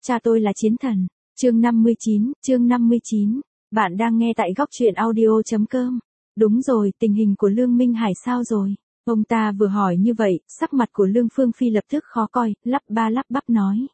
cha tôi là chiến thần. Chương 59. Bạn đang nghe tại góc truyện audio.com. Đúng rồi, tình hình của Lương Minh Hải sao rồi? Ông ta vừa hỏi như vậy, sắc mặt của Lương Phương Phi lập tức khó coi, lắp bắp nói.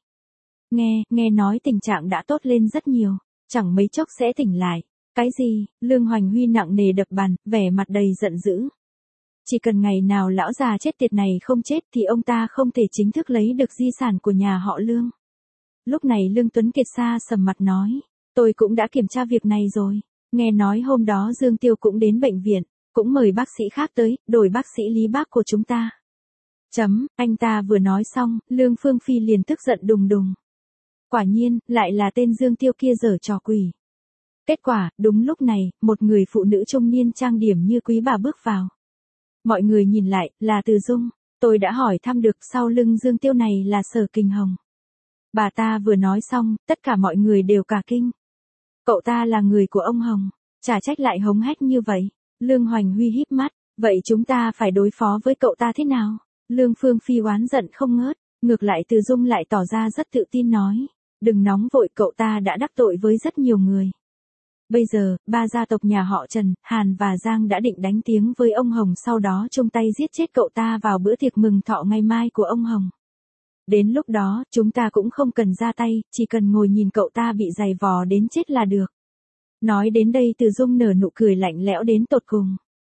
Nghe nói tình trạng đã tốt lên rất nhiều, chẳng mấy chốc sẽ tỉnh lại. Cái gì? Lương Hoành Huy nặng nề đập bàn, vẻ mặt đầy giận dữ. Chỉ cần ngày nào lão già chết tiệt này không chết thì ông ta không thể chính thức lấy được di sản của nhà họ Lương. Lúc này Lương Tuấn Kiệt xa sầm mặt nói, tôi cũng đã kiểm tra việc này rồi. Nghe nói hôm đó Dương Tiêu cũng đến bệnh viện, cũng mời bác sĩ khác tới, đổi bác sĩ Lý Bác của chúng ta. Anh ta vừa nói xong, Lương Phương Phi liền tức giận đùng đùng. Quả nhiên, lại là tên Dương Tiêu kia giở trò quỷ. Kết quả, đúng lúc này, một người phụ nữ trung niên trang điểm như quý bà bước vào. Mọi người nhìn lại, là Từ Dung. Tôi đã hỏi thăm được sau lưng Dương Tiêu này là Sở Kình Hồng. Bà ta vừa nói xong, tất cả mọi người đều cả kinh. Cậu ta là người của ông Hồng, chả trách lại hống hách như vậy. Lương Hoành Huy híp mắt, vậy chúng ta phải đối phó với cậu ta thế nào? Lương Phương Phi oán giận không ngớt, ngược lại Từ Dung lại tỏ ra rất tự tin nói. Đừng nóng vội, cậu ta đã đắc tội với rất nhiều người. Bây giờ, ba gia tộc nhà họ Trần, Hàn và Giang đã định đánh tiếng với ông Hồng, sau đó chung tay giết chết cậu ta vào bữa tiệc mừng thọ ngày mai của ông Hồng. Đến lúc đó, chúng ta cũng không cần ra tay, chỉ cần ngồi nhìn cậu ta bị giày vò đến chết là được. Nói đến đây Từ Dung nở nụ cười lạnh lẽo đến tột cùng.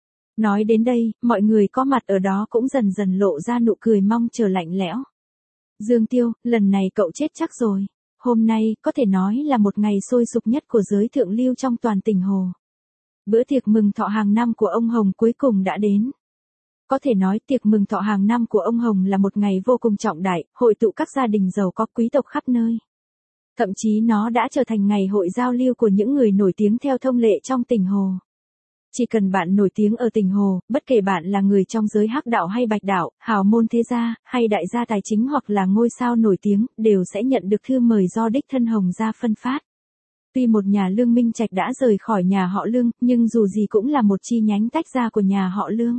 Nói đến đây, mọi người có mặt ở đó cũng dần dần lộ ra nụ cười mong chờ lạnh lẽo. Dương Tiêu, lần này cậu chết chắc rồi. Hôm nay, có thể nói là một ngày sôi sục nhất của giới thượng lưu trong toàn tỉnh Hồ. Bữa tiệc mừng thọ hàng năm của ông Hồng cuối cùng đã đến. Có thể nói tiệc mừng thọ hàng năm của ông Hồng là một ngày vô cùng trọng đại, hội tụ các gia đình giàu có quý tộc khắp nơi. Thậm chí nó đã trở thành ngày hội giao lưu của những người nổi tiếng theo thông lệ trong tỉnh Hồ. Chỉ cần bạn nổi tiếng ở tỉnh Hồ, bất kể bạn là người trong giới hắc đạo hay bạch đạo, hào môn thế gia, hay đại gia tài chính hoặc là ngôi sao nổi tiếng, đều sẽ nhận được thư mời do đích thân Hồng gia phân phát. Tuy một nhà Lương Minh Trạch đã rời khỏi nhà họ Lương, nhưng dù gì cũng là một chi nhánh tách ra của nhà họ Lương.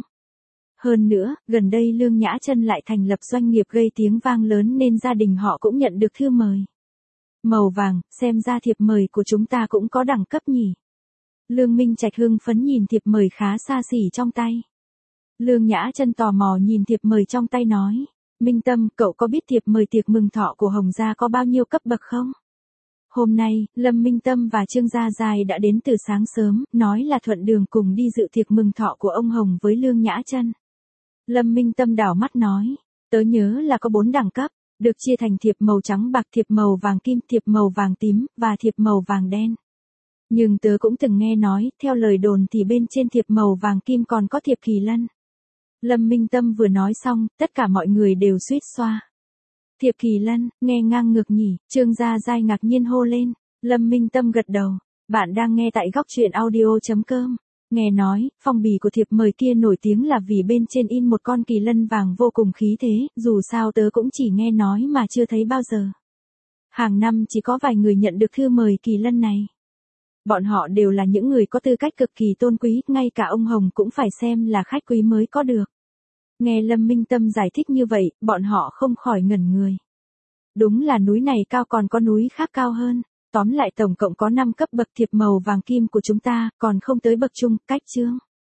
Hơn nữa, gần đây Lương Nhã Trân lại thành lập doanh nghiệp gây tiếng vang lớn nên gia đình họ cũng nhận được thư mời. Màu vàng, xem ra thiệp mời của chúng ta cũng có đẳng cấp nhỉ. Lương Minh Trạch hưng phấn nhìn thiệp mời khá xa xỉ trong tay. Lương Nhã Trân tò mò nhìn thiệp mời trong tay nói. Minh Tâm, cậu có biết thiệp mời tiệc mừng thọ của Hồng gia có bao nhiêu cấp bậc không? Hôm nay, Lâm Minh Tâm và Trương Gia Giai đã đến từ sáng sớm, nói là thuận đường cùng đi dự tiệc mừng thọ của ông Hồng với Lương Nhã Trân. Lâm Minh Tâm đảo mắt nói. Tớ nhớ là có 4 đẳng cấp, được chia thành thiệp màu trắng bạc, thiệp màu vàng kim, thiệp màu vàng tím, và thiệp màu vàng đen. Nhưng tớ cũng từng nghe nói, theo lời đồn thì bên trên thiệp màu vàng kim còn có thiệp kỳ lân. Lâm Minh Tâm vừa nói xong, tất cả mọi người đều suýt xoa. Thiệp kỳ lân, nghe ngang ngược nhỉ, Trương Gia Giai ngạc nhiên hô lên. Lâm Minh Tâm gật đầu. Bạn đang nghe tại góc truyện audio.com. Nghe nói, phong bì của thiệp mời kia nổi tiếng là vì bên trên in một con kỳ lân vàng vô cùng khí thế, dù sao tớ cũng chỉ nghe nói mà chưa thấy bao giờ. Hàng năm chỉ có vài người nhận được thư mời kỳ lân này. Bọn họ đều là những người có tư cách cực kỳ tôn quý, ngay cả ông Hồng cũng phải xem là khách quý mới có được. Nghe Lâm Minh Tâm giải thích như vậy, bọn họ không khỏi ngẩn người. Đúng là núi này cao còn có núi khác cao hơn. Tóm lại tổng cộng có 5 cấp bậc thiệp màu vàng kim của chúng ta, còn không tới bậc trung, cách chương.